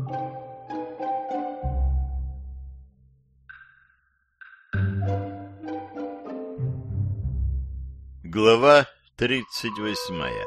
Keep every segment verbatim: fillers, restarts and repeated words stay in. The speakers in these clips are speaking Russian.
Глава тридцать восьмая.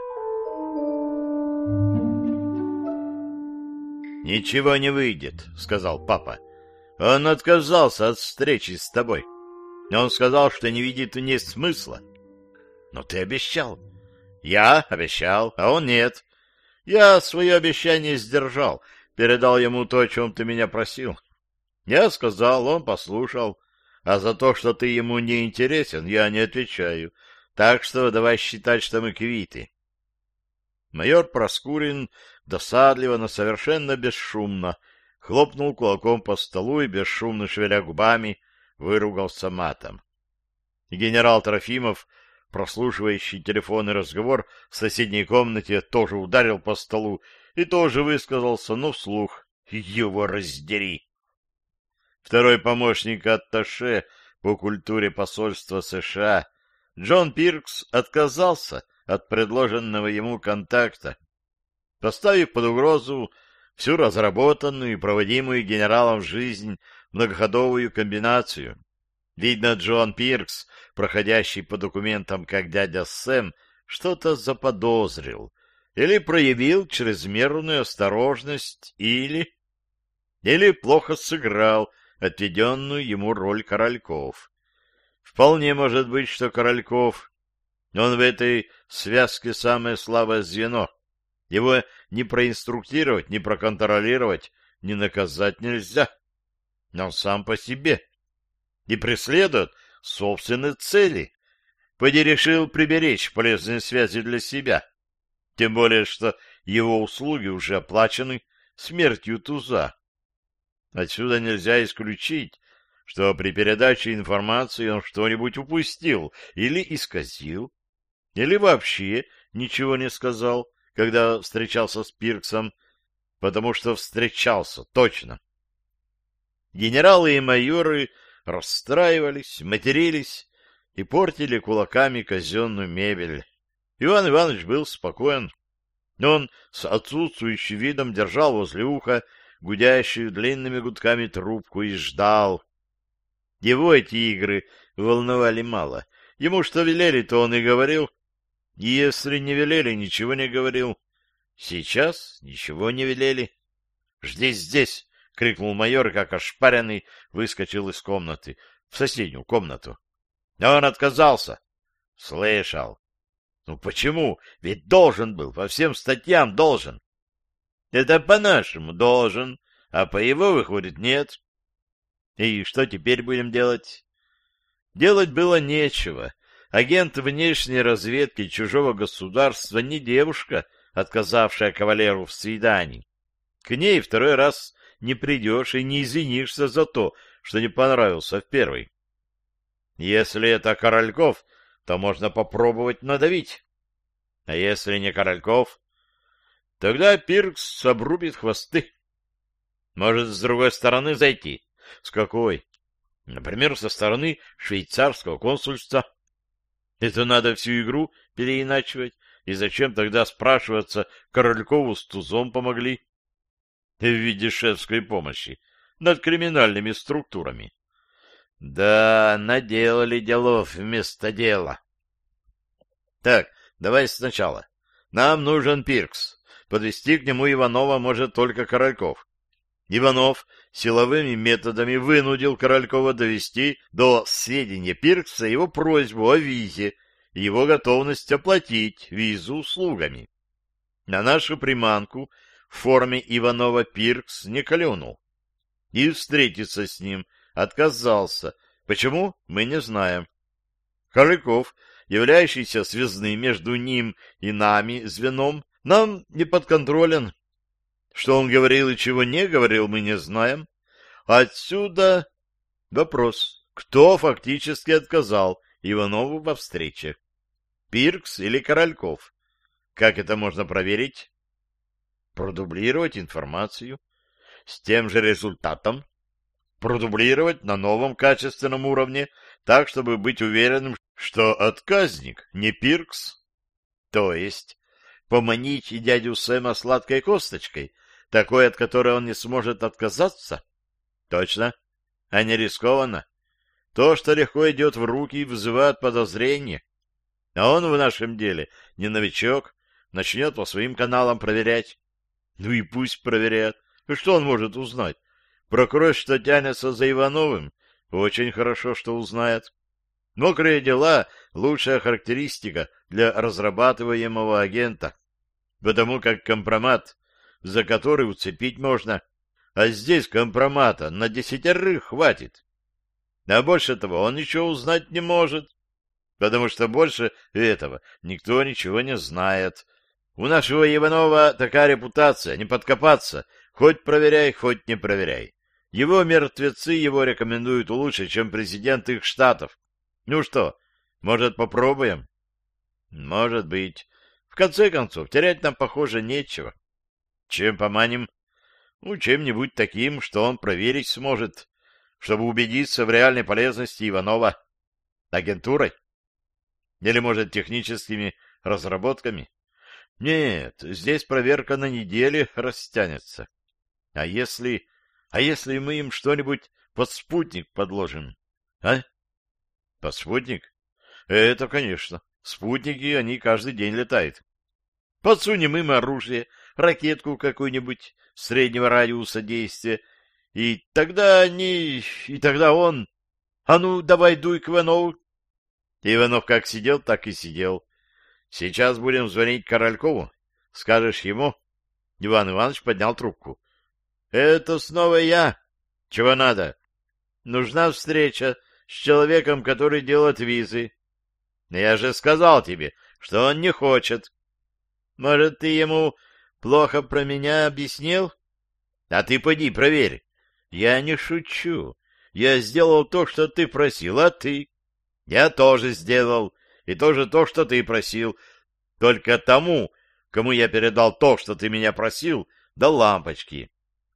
«Ничего не выйдет», — сказал папа. «Он отказался от встречи с тобой. Он сказал, что не видит в ней смысла». «Но ты обещал». «Я обещал, а он нет. Я свое обещание сдержал, передал ему то, о чем ты меня просил. Я сказал, он послушал, а за то, что ты ему не интересен, я не отвечаю. Так что давай считать, что мы квиты». Майор Проскурин досадливо, но совершенно бесшумно хлопнул кулаком по столу и, бесшумно шевеля губами, выругался матом. И генерал Трофимов, прослушивающий телефонный разговор в соседней комнате, тоже ударил по столу и тоже высказался, но вслух: «Его раздери!» Второй помощник атташе по культуре посольства США Джон Пиркс отказался от предложенного ему контакта, поставив под угрозу всю разработанную и проводимую генералом в жизнь многоходовую комбинацию. Видно, Джон Пиркс, проходящий по документам как дядя Сэм, что-то заподозрил или проявил чрезмерную осторожность, или... или плохо сыграл отведенную ему роль Корольков. Вполне может быть, что Корольков, он в этой связке самое слабое звено. Его ни проинструктировать, ни проконтролировать, ни наказать нельзя. Но он сам по себе и преследует собственные цели. Поди решил приберечь полезные связи для себя. Тем более, что его услуги уже оплачены смертью Туза. Отсюда нельзя исключить, что при передаче информации он что-нибудь упустил или исказил, или вообще ничего не сказал, когда встречался с Пирксом, потому что встречался, точно. Генералы и майоры расстраивались, матерились и портили кулаками казенную мебель. Иван Иванович был спокоен. Он с отсутствующим видом держал возле уха гудящую длинными гудками трубку и ждал. Его эти игры волновали мало. Ему что велели, то он и говорил. И если не велели, ничего не говорил. Сейчас ничего не велели. «Жди здесь!» — крикнул майор, как ошпаренный выскочил из комнаты в соседнюю комнату. Но он отказался. Слышал. Ну почему? Ведь должен был, по всем статьям должен. Это по-нашему должен, а по его, выходит, нет. И что теперь будем делать? Делать было нечего. Агент внешней разведки чужого государства не девушка, отказавшая кавалеру в свидании. К ней второй раз не придешь и не извинишься за то, что не понравился в первый. Если это Корольков, то можно попробовать надавить. А если не Корольков, тогда Пиркс обрубит хвосты. Может, с другой стороны зайти? С какой? Например, со стороны швейцарского консульства. Это надо всю игру переиначивать. И зачем тогда спрашиваться, Королькову с Тузом помогли? В виде шефской помощи над криминальными структурами. Да, наделали делов вместо дела. Так, давай сначала. Нам нужен Пиркс. Подвести к нему Иванова может только Корольков. Иванов силовыми методами вынудил Королькова довести до сведения Пиркса его просьбу о визе и его готовность оплатить визу услугами. На нашу приманку в форме Иванова Пиркс не клюнул. И встретиться с ним отказался. Почему, мы не знаем. Корольков, являющийся связным между ним и нами звеном, нам не подконтролен. Что он говорил и чего не говорил, мы не знаем. Отсюда вопрос, кто фактически отказал Иванову во встрече? Пиркс или Корольков? Как это можно проверить? Продублировать информацию. С тем же результатом. Продублировать на новом качественном уровне, так, чтобы быть уверенным, что отказник не Пиркс. То есть поманить дядю Сэма сладкой косточкой, Такой, от которой он не сможет отказаться? Точно. А не рискованно. То, что легко идет в руки, вызывает подозрение. А он в нашем деле не новичок, начнет по своим каналам проверять. Ну и пусть проверяет. Что он может узнать? Прокурор, что тянется за Ивановым, очень хорошо, что узнает. Мокрые дела — лучшая характеристика для разрабатываемого агента, потому как компромат, за который уцепить можно, а здесь компромата на десятерых хватит. А больше того он ничего узнать не может, потому что больше этого никто ничего не знает. У нашего Иванова такая репутация, не подкопаться, хоть проверяй, хоть не проверяй. Его мертвецы его рекомендуют лучше, чем президент их штатов. Ну что, может, попробуем? Может быть. В конце концов, терять нам, похоже, нечего. Чем поманим? Ну, чем-нибудь таким, что он проверить сможет, чтобы убедиться в реальной полезности Иванова. Агентурой? Или, может, техническими разработками? Нет, здесь проверка на неделе растянется. А если... А если мы им что-нибудь под спутник подложим? А? Под спутник? Это, конечно. Спутники, они каждый день летают. Подсунем им оружие, ракетку какую-нибудь среднего радиуса действия, и тогда они... И тогда он... А ну, давай дуй к Иванову. Иванов как сидел, так и сидел. Сейчас будем звонить Королькову. Скажешь ему? Иван Иванович поднял трубку. Это снова я. Чего надо? Нужна встреча с человеком, который делает визы. Я же сказал тебе, что он не хочет. Может, ты ему плохо про меня объяснил? А ты поди проверь. Я не шучу. Я сделал то, что ты просил, а ты? Я тоже сделал. И тоже то, что ты просил. Только тому, кому я передал то, что ты меня просил, до лампочки.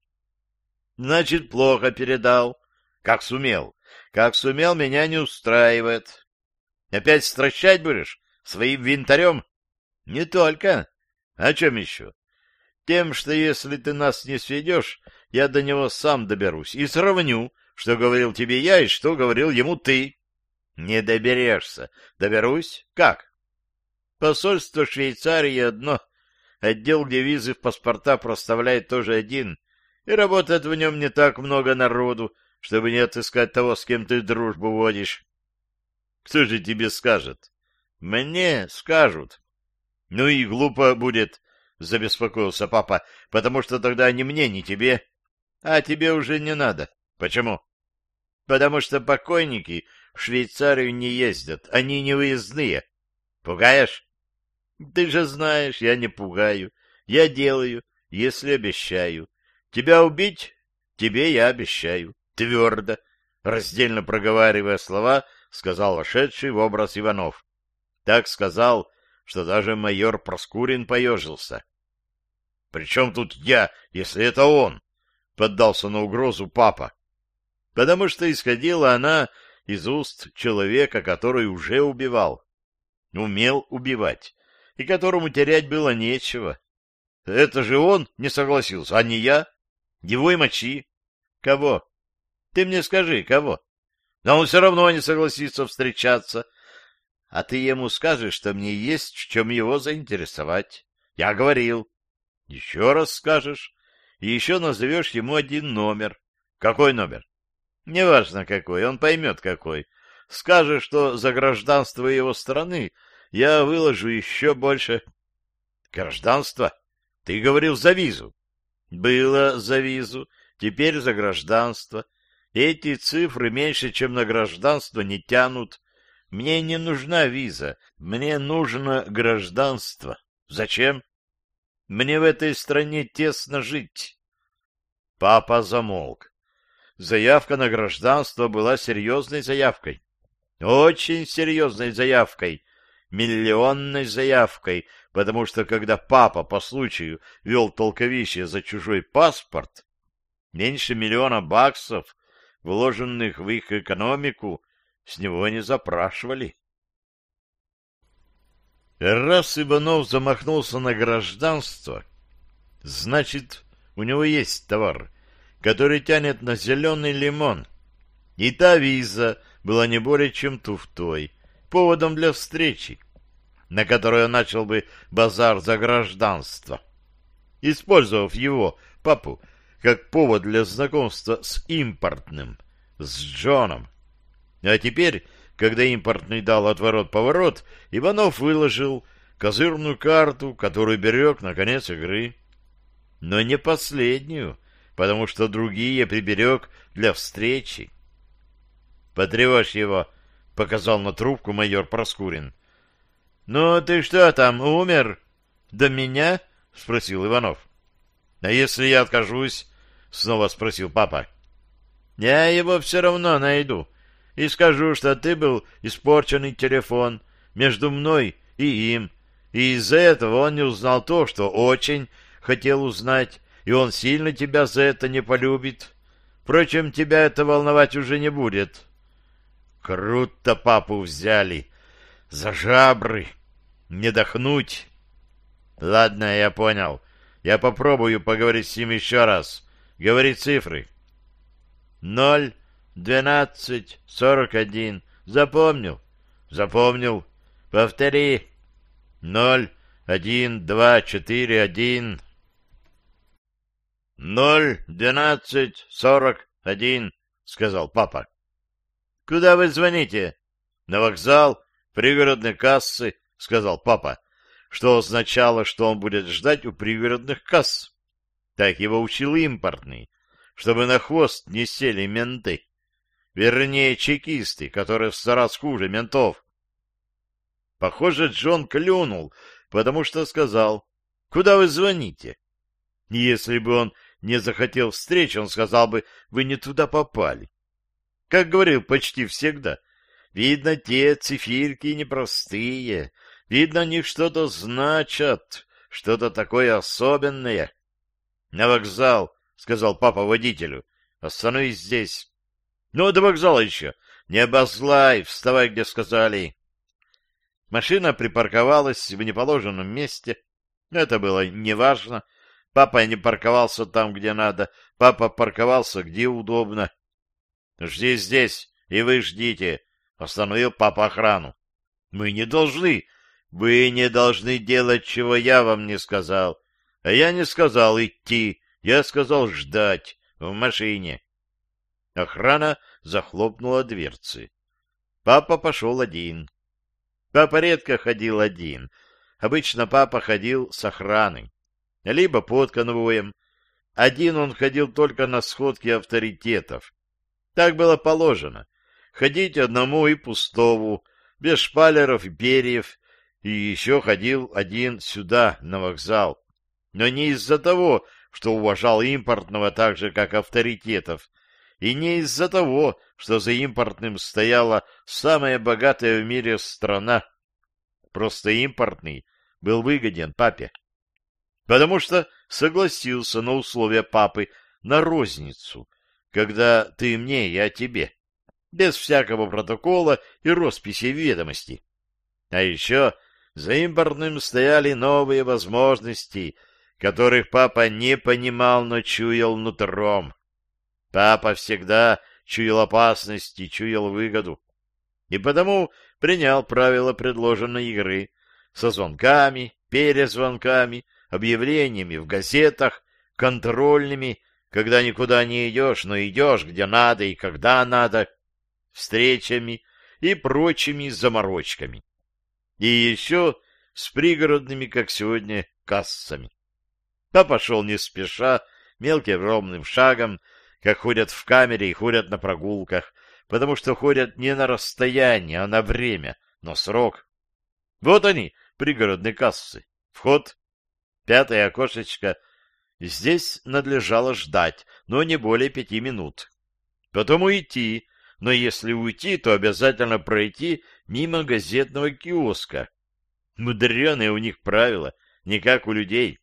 Значит, плохо передал. Как сумел. Как сумел, меня не устраивает. Опять стращать будешь? Своим винтарем? Не только. О чем еще? Тем, что если ты нас не сведешь, я до него сам доберусь и сравню, что говорил тебе я и что говорил ему ты. Не доберешься. Доберусь? Как? Посольство Швейцарии одно. Отдел, где визы в паспорта проставляет, тоже один. И работает в нем не так много народу, чтобы не отыскать того, с кем ты дружбу водишь. Кто же тебе скажет? Мне скажут. Ну и глупо будет, забеспокоился папа, потому что тогда ни мне, ни тебе. А тебе уже не надо. Почему? Потому что покойники в Швейцарию не ездят, они не выездные. Пугаешь? Ты же знаешь, я не пугаю. Я делаю, если обещаю. Тебя убить? Тебе я обещаю. Твердо, раздельно проговаривая слова, сказал вошедший в образ Иванов. Так сказал, что даже майор Проскурин поежился. — Причем тут я, если это он? — поддался на угрозу папа. Потому что исходила она из уст человека, который уже убивал. Умел убивать, и которому терять было нечего. Это же он не согласился, а не я. Его и мочи. Кого? Ты мне скажи, кого? Но он все равно не согласится встречаться. А ты ему скажешь, что мне есть в чем его заинтересовать. Я говорил. Еще раз скажешь. И еще назовешь ему один номер. Какой номер? Неважно какой, он поймет какой. Скажешь, что за гражданство его страны я выложу еще больше. Гражданство? Ты говорил за визу. Было за визу, теперь за гражданство. Эти цифры меньше, чем на гражданство, не тянут. Мне не нужна виза, мне нужно гражданство. Зачем? Мне в этой стране тесно жить. Папа замолк. Заявка на гражданство была серьезной заявкой. Очень серьезной заявкой. Миллионной заявкой, потому что когда папа по случаю вел толковище за чужой паспорт, меньше миллиона баксов, вложенных в их экономику, с него не запрашивали. Раз Иванов замахнулся на гражданство, значит, у него есть товар, который тянет на зеленый лимон. И та виза была не более чем туфтой, поводом для встречи, на которой он начал бы базар за гражданство. Использовав его, папу, как повод для знакомства с импортным, с Джоном. А теперь, когда импортный дал отворот-поворот, Иванов выложил козырную карту, которую берег на конец игры. Но не последнюю, потому что другие приберег для встречи. «Потревожь его», — показал на трубку майор Проскурин. «Ну, ты что там, умер?» «До меня?» — спросил Иванов. «А если я откажусь?» — снова спросил папа. «Я его все равно найду и скажу, что ты был испорченный телефон между мной и им, и из-за этого он не узнал то, что очень хотел узнать, и он сильно тебя за это не полюбит. Впрочем, тебя это волновать уже не будет». Круто папу взяли. За жабры. Не дохнуть. Ладно, я понял. Я попробую поговорить с ним еще раз. Говори цифры. Ноль, двенадцать, сорок один. Запомнил? Запомнил. Повтори. Ноль, один, два, четыре, один. Ноль, двенадцать, сорок один, сказал папа. Куда вы звоните? На вокзал, пригородной кассы, сказал папа, что означало, что он будет ждать у пригородных касс. Так его учил импортный, чтобы на хвост не сели менты. Вернее, чекисты, которые в сто раз хуже ментов. Похоже, Джон клюнул, потому что сказал: «Куда вы звоните?» Если бы он не захотел встречи, он сказал бы: «Вы не туда попали». Как говорил почти всегда, видно, те цифирки непростые, видно, они что-то значат, что-то такое особенное. — На вокзал, — сказал папа водителю, — остановись здесь. — Ну, до вокзала еще. Не обозлай, вставай, где сказали. Машина припарковалась в неположенном месте. Это было неважно. Папа не парковался там, где надо. Папа парковался, где удобно. — Жди здесь, и вы ждите, — остановил папа охрану. — Мы не должны. Вы не должны делать, чего я вам не сказал. А я не сказал идти, я сказал ждать в машине. Охрана захлопнула дверцы. Папа пошел один. Папа редко ходил один. Обычно папа ходил с охраной, либо под конвоем. Один он ходил только на сходки авторитетов. Так было положено. Ходить одному и пустову, без шпалеров и перьев, и еще ходил один сюда, на вокзал. Но не из-за того, что уважал импортного так же, как авторитетов, и не из-за того, что за импортным стояла самая богатая в мире страна. Просто импортный был выгоден папе. Потому что согласился на условия папы на розницу, когда ты мне, я тебе, без всякого протокола и росписи ведомостей. А еще за импортным стояли новые возможности, которых папа не понимал, но чуял нутром. Папа всегда чуял опасности, чуял выгоду, и потому принял правила предложенной игры со звонками, перезвонками, объявлениями в газетах, контрольными, когда никуда не идешь, но идешь где надо и когда надо, встречами и прочими заморочками. И еще с пригородными, как сегодня, кассами. Папа шел не спеша, мелким ровным шагом, как ходят в камере и ходят на прогулках, потому что ходят не на расстояние, а на время, но срок. Вот они, пригородные кассы. Вход, пятое окошечко. Здесь надлежало ждать, но не более пяти минут. Потом уйти, но если уйти, то обязательно пройти мимо газетного киоска. Мудреные у них правила, не как у людей.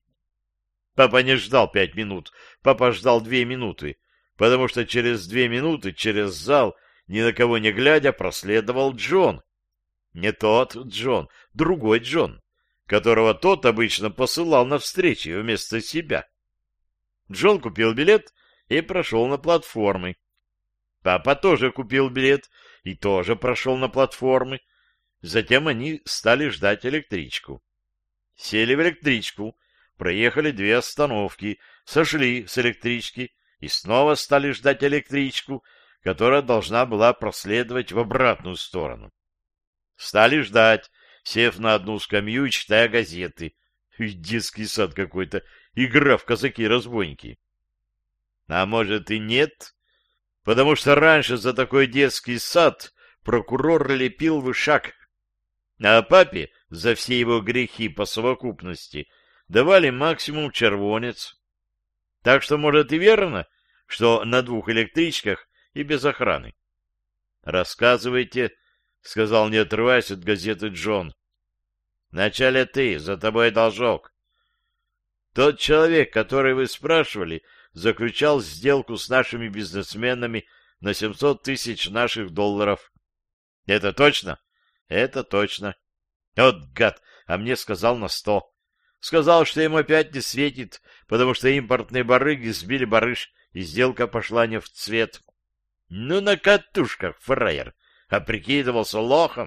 Папа не ждал пять минут, папа ждал две минуты, потому что через две минуты через зал, ни на кого не глядя, проследовал Джон. Не тот Джон, другой Джон, которого тот обычно посылал на встречи вместо себя. Джон купил билет и прошел на платформы. Папа тоже купил билет и тоже прошел на платформы. Затем они стали ждать электричку. Сели в электричку, проехали две остановки, сошли с электрички и снова стали ждать электричку, которая должна была проследовать в обратную сторону. Стали ждать, сев на одну скамью и читая газеты. Детский сад какой-то, игра в казаки-разбойники. А может и нет, потому что раньше за такой детский сад прокурор лепил вышаг, а папе за все его грехи по совокупности давали максимум червонец. Так что, может, и верно, что на двух электричках и без охраны. «Рассказывайте», — сказал, не отрываясь от газеты Джон. «Вначале ты, за тобой должок». «Тот человек, который вы спрашивали, заключал сделку с нашими бизнесменами на семьсот тысяч наших долларов». «Это точно?» «Это точно». «Вот гад, а мне сказал на сто». Сказал, что ему опять не светит, потому что импортные барыги сбили барыш, и сделка пошла не в цвет. Ну, на катушках, фраер, а прикидывался лохом.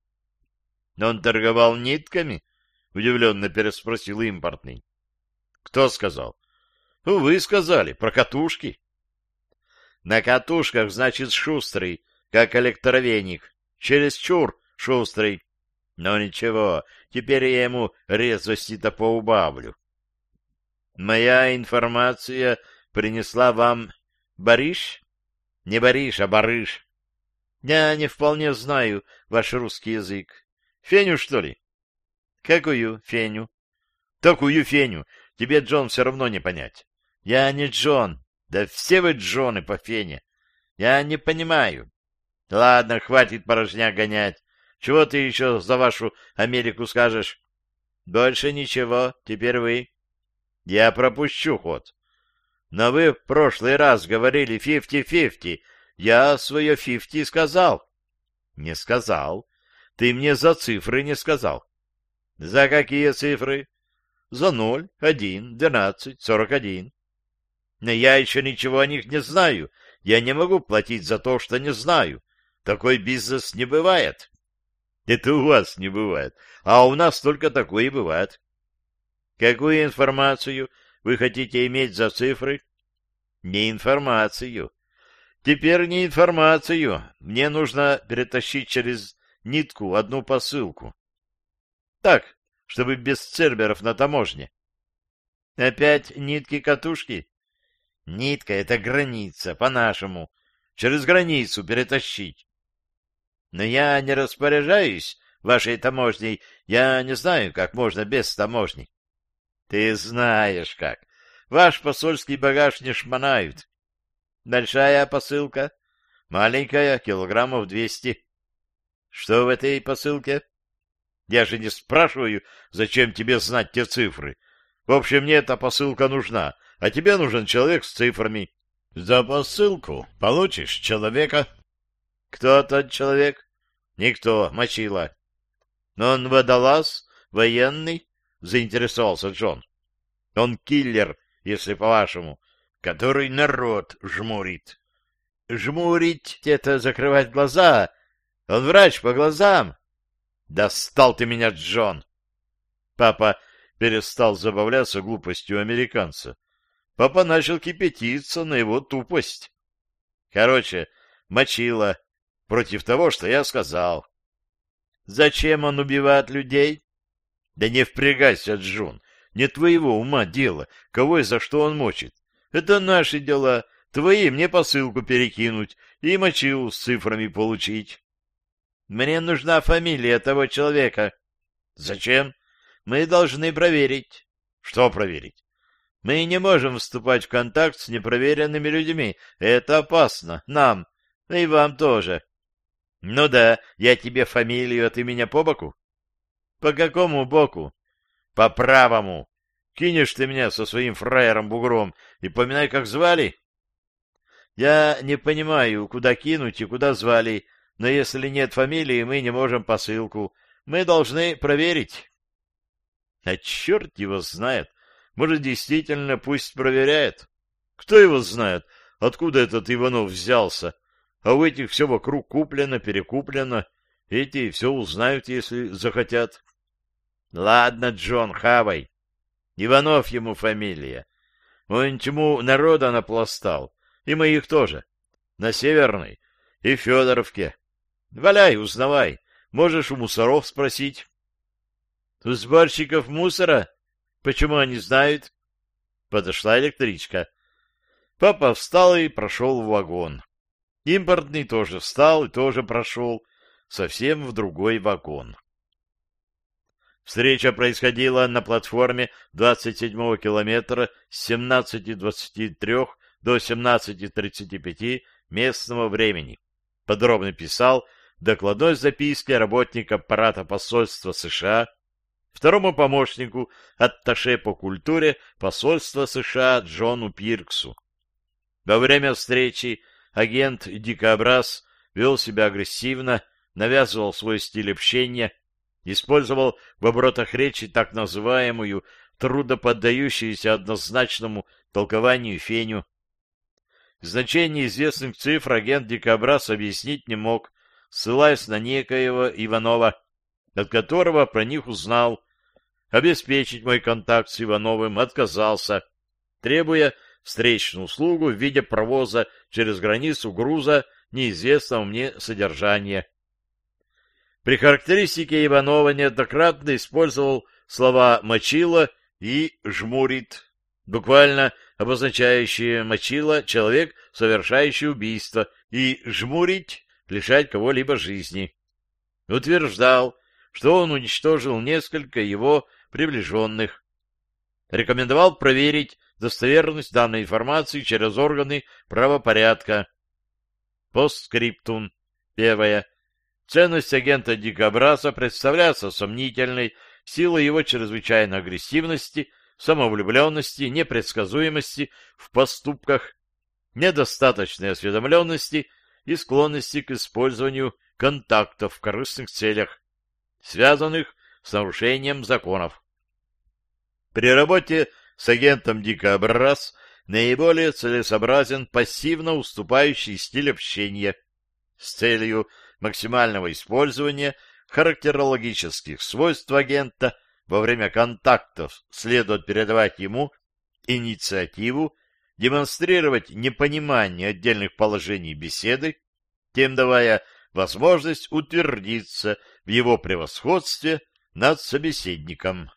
Он торговал нитками? Удивленно переспросил импортный. Кто сказал? Вы сказали, про катушки. На катушках, значит, шустрый, как электровеник. Чересчур шустрый. Но ничего, теперь я ему резвости-то поубавлю. Моя информация принесла вам барыш? Не барыш, а барыш. Я не вполне знаю ваш русский язык. Феню, что ли? Какую Феню? Такую Феню. Тебе, Джон, все равно не понять. Я не Джон. Да все вы Джоны по Фене. Я не понимаю. Ладно, хватит порожня гонять. Чего ты еще за вашу Америку скажешь? Больше ничего, теперь вы. Я пропущу ход. Но вы в прошлый раз говорили фифти-фифти. Я свое фифти сказал. Не сказал. Ты мне за цифры не сказал. За какие цифры? За ноль, один, двенадцать, сорок один. Но я еще ничего о них не знаю. Я не могу платить за то, что не знаю. Такой бизнес не бывает. Это у вас не бывает, а у нас только такое и бывает. Какую информацию вы хотите иметь за цифры? Не информацию. Теперь не информацию. Мне нужно перетащить через нитку одну посылку. Так, чтобы без церберов на таможне. Опять нитки-катушки? Нитка — это граница, по-нашему. Через границу перетащить. Но я не распоряжаюсь вашей таможней. Я не знаю, как можно без таможни. Ты знаешь как. Ваш посольский багаж не шмонают. Большая посылка? Маленькая, килограммов двести. Что в этой посылке? Я же не спрашиваю, зачем тебе знать те цифры. В общем, мне эта посылка нужна, а тебе нужен человек с цифрами. За посылку получишь человека. Кто тот человек? Никто, мочила. Он водолаз, военный? Заинтересовался Джон. Он киллер, если по-вашему, который народ жмурит. Жмурить — это закрывать глаза. Он врач по глазам. Достал ты меня, Джон. Папа перестал забавляться глупостью американца. Папа начал кипятиться на его тупость. Короче, мочила против того, что я сказал. Зачем он убивает людей? Да не впрягайся, Джон. Не твоего ума дело, кого и за что он мочит. Это наши дела. Твои мне посылку перекинуть и мочилу с цифрами получить. Мне нужна фамилия того человека. Зачем? Мы должны проверить. Что проверить? Мы не можем вступать в контакт с непроверенными людьми. Это опасно. Нам. И вам тоже. Ну да, я тебе фамилию, а ты меня по боку? По какому боку? По правому. Кинешь ты меня со своим фраером-бугром и поминай, как звали? Я не понимаю, куда кинуть и куда звали, но если нет фамилии, мы не можем посылку. Мы должны проверить. А черт его знает. Может, действительно, пусть проверяет. Кто его знает, откуда этот Иванов взялся, а у этих все вокруг куплено, перекуплено. Эти все узнают, если захотят. Ладно, Джон, хавай. Иванов ему фамилия. Он чему народа напластал, и моих тоже. На Северной и Федоровке. Валяй, узнавай. Можешь у мусоров спросить. У сборщиков мусора? Почему они знают? Подошла электричка. Папа встал и прошел в вагон. Импортный тоже встал и тоже прошел. Совсем в другой вагон. Встреча происходила на платформе двадцать седьмого километра с семнадцати двадцати трёх до семнадцати тридцати пяти местного времени. Подробно писал в докладной записке работник аппарата посольства США второму помощнику атташе по культуре посольства США Джону Пирксу. Во время встречи агент Дикобраз вел себя агрессивно, навязывал свой стиль общения, использовал в оборотах речи так называемую трудоподдающуюся однозначному толкованию феню. Значение известных цифр агент Дикобраз объяснить не мог, ссылаясь на некоего Иванова, от которого про них узнал. Обеспечить мой контакт с Ивановым отказался, требуя встречную услугу в виде провоза через границу груза неизвестного мне содержания. При характеристике Иванова неоднократно использовал слова «мочило» и «жмурит», буквально обозначающие «мочило» — человек, совершающий убийство, и «жмурить» — лишать кого-либо жизни. Утверждал, что он уничтожил несколько его приближенных. Рекомендовал проверить достоверность данной информации через органы правопорядка. Постскриптум. Первое. Ценность агента Дикобраза представляется сомнительной в силу его чрезвычайной агрессивности, самовлюбленности, непредсказуемости в поступках, недостаточной осведомленности и склонности к использованию контактов в корыстных целях, связанных с нарушением законов. При работе с агентом Дикобраз наиболее целесообразен пассивно уступающий стиль общения с целью максимального использования характерологических свойств агента во время контактов. Следует передавать ему инициативу, демонстрировать непонимание отдельных положений беседы, тем давая возможность утвердиться в его превосходстве над собеседником.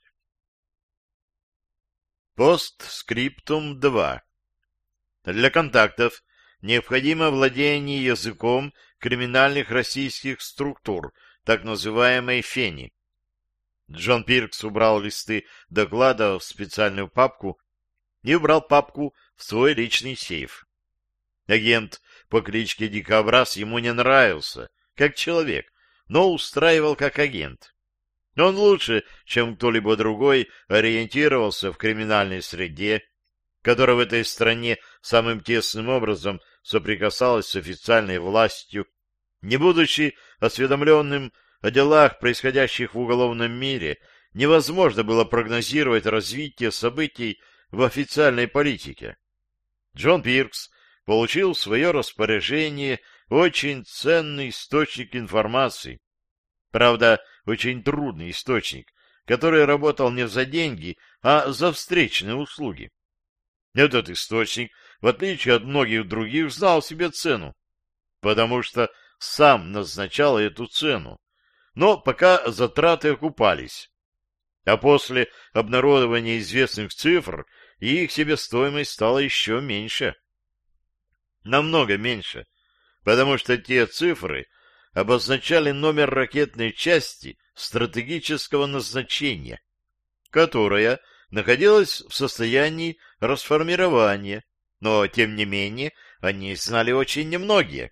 Постскриптум два. Для контактов необходимо владение языком криминальных российских структур, так называемой фени. Джон Пиркс убрал листы доклада в специальную папку и убрал папку в свой личный сейф. Агент по кличке Дикобраз ему не нравился, как человек, но устраивал как агент. Он лучше, чем кто-либо другой, ориентировался в криминальной среде, которая в этой стране самым тесным образом соприкасалась с официальной властью, не будучи осведомленным о делах, происходящих в уголовном мире, невозможно было прогнозировать развитие событий в официальной политике. Джон Пиркс получил в свое распоряжение очень ценный источник информации. Правда, очень трудный источник, который работал не за деньги, а за встречные услуги. Этот источник, в отличие от многих других, знал себе цену, потому что сам назначал эту цену. Но пока затраты окупались. А после обнародования известных цифр их себестоимость стала еще меньше. Намного меньше, потому что те цифры обозначали номер ракетной части стратегического назначения, которая находилась в состоянии расформирования, но, тем не менее, о ней знали очень немногие.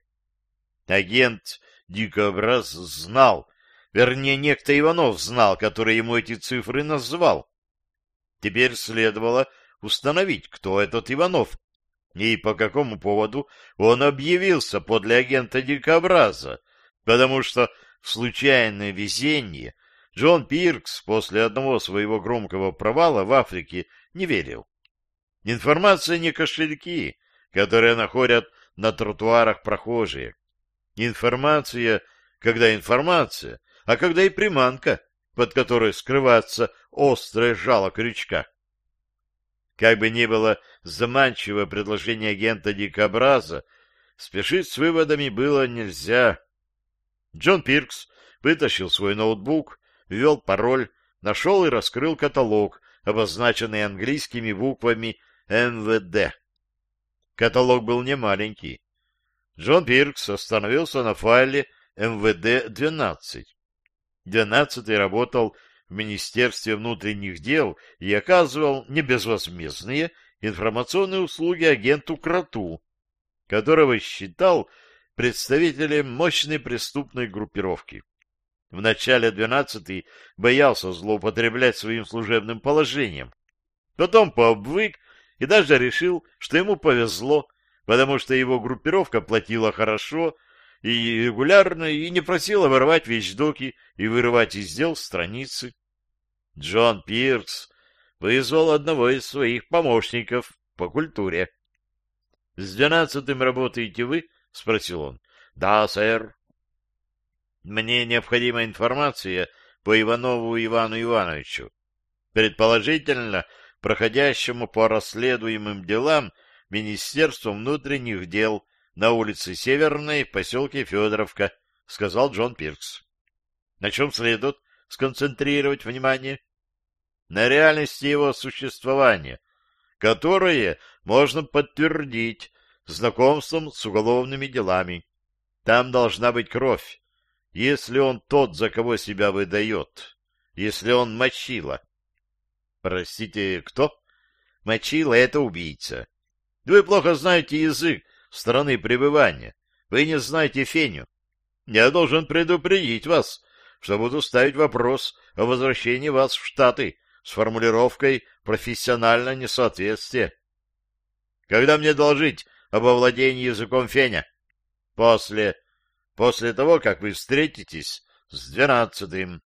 Агент Дикобраз знал, вернее, некто Иванов знал, который ему эти цифры назвал. Теперь следовало установить, кто этот Иванов, и по какому поводу он объявился подле агента Дикобраза, потому что в случайное везение Джон Пиркс после одного своего громкого провала в Африке не верил. Информация не кошельки, которые находят на тротуарах прохожие. Информация, когда информация, а когда и приманка, под которой скрывается острое жало крючка. Как бы ни было заманчиво предложение агента Дикобраза, спешить с выводами было нельзя. Джон Пиркс вытащил свой ноутбук, ввел пароль, нашел и раскрыл каталог, обозначенный английскими буквами эм вэ дэ. Каталог был немаленький. Джон Пиркс остановился на файле эм вэ дэ двенадцать. двенадцатый работал в Министерстве внутренних дел и оказывал небезвозмездные информационные услуги агенту Кроту, которого считал представителем мощной преступной группировки. Вначале двенадцатый боялся злоупотреблять своим служебным положением. Потом пообвык и даже решил, что ему повезло, потому что его группировка платила хорошо и регулярно, и не просила вырывать вещдоки и вырывать из дел страницы. Джон Пиркс вызвал одного из своих помощников по культуре. — С двенадцатым работаете вы? — спросил он. — Да, сэр. — Мне необходима информация по Иванову Ивану Ивановичу, предположительно проходящему по расследуемым делам Министерством внутренних дел на улице Северной в поселке Федоровка, — сказал Джон Пиркс. — На чем следует сконцентрировать внимание? На реальности его существования, которое можно подтвердить знакомством с уголовными делами. Там должна быть кровь, если он тот, за кого себя выдает, если он мочила. Простите, кто? Мочила — это убийца. Вы плохо знаете язык страны пребывания. Вы не знаете Феню. Я должен предупредить вас, что буду ставить вопрос о возвращении вас в Штаты с формулировкой «профессиональное несоответствие». Когда мне доложить об овладении языком Феня? После. После того, как вы встретитесь с двенадцатым.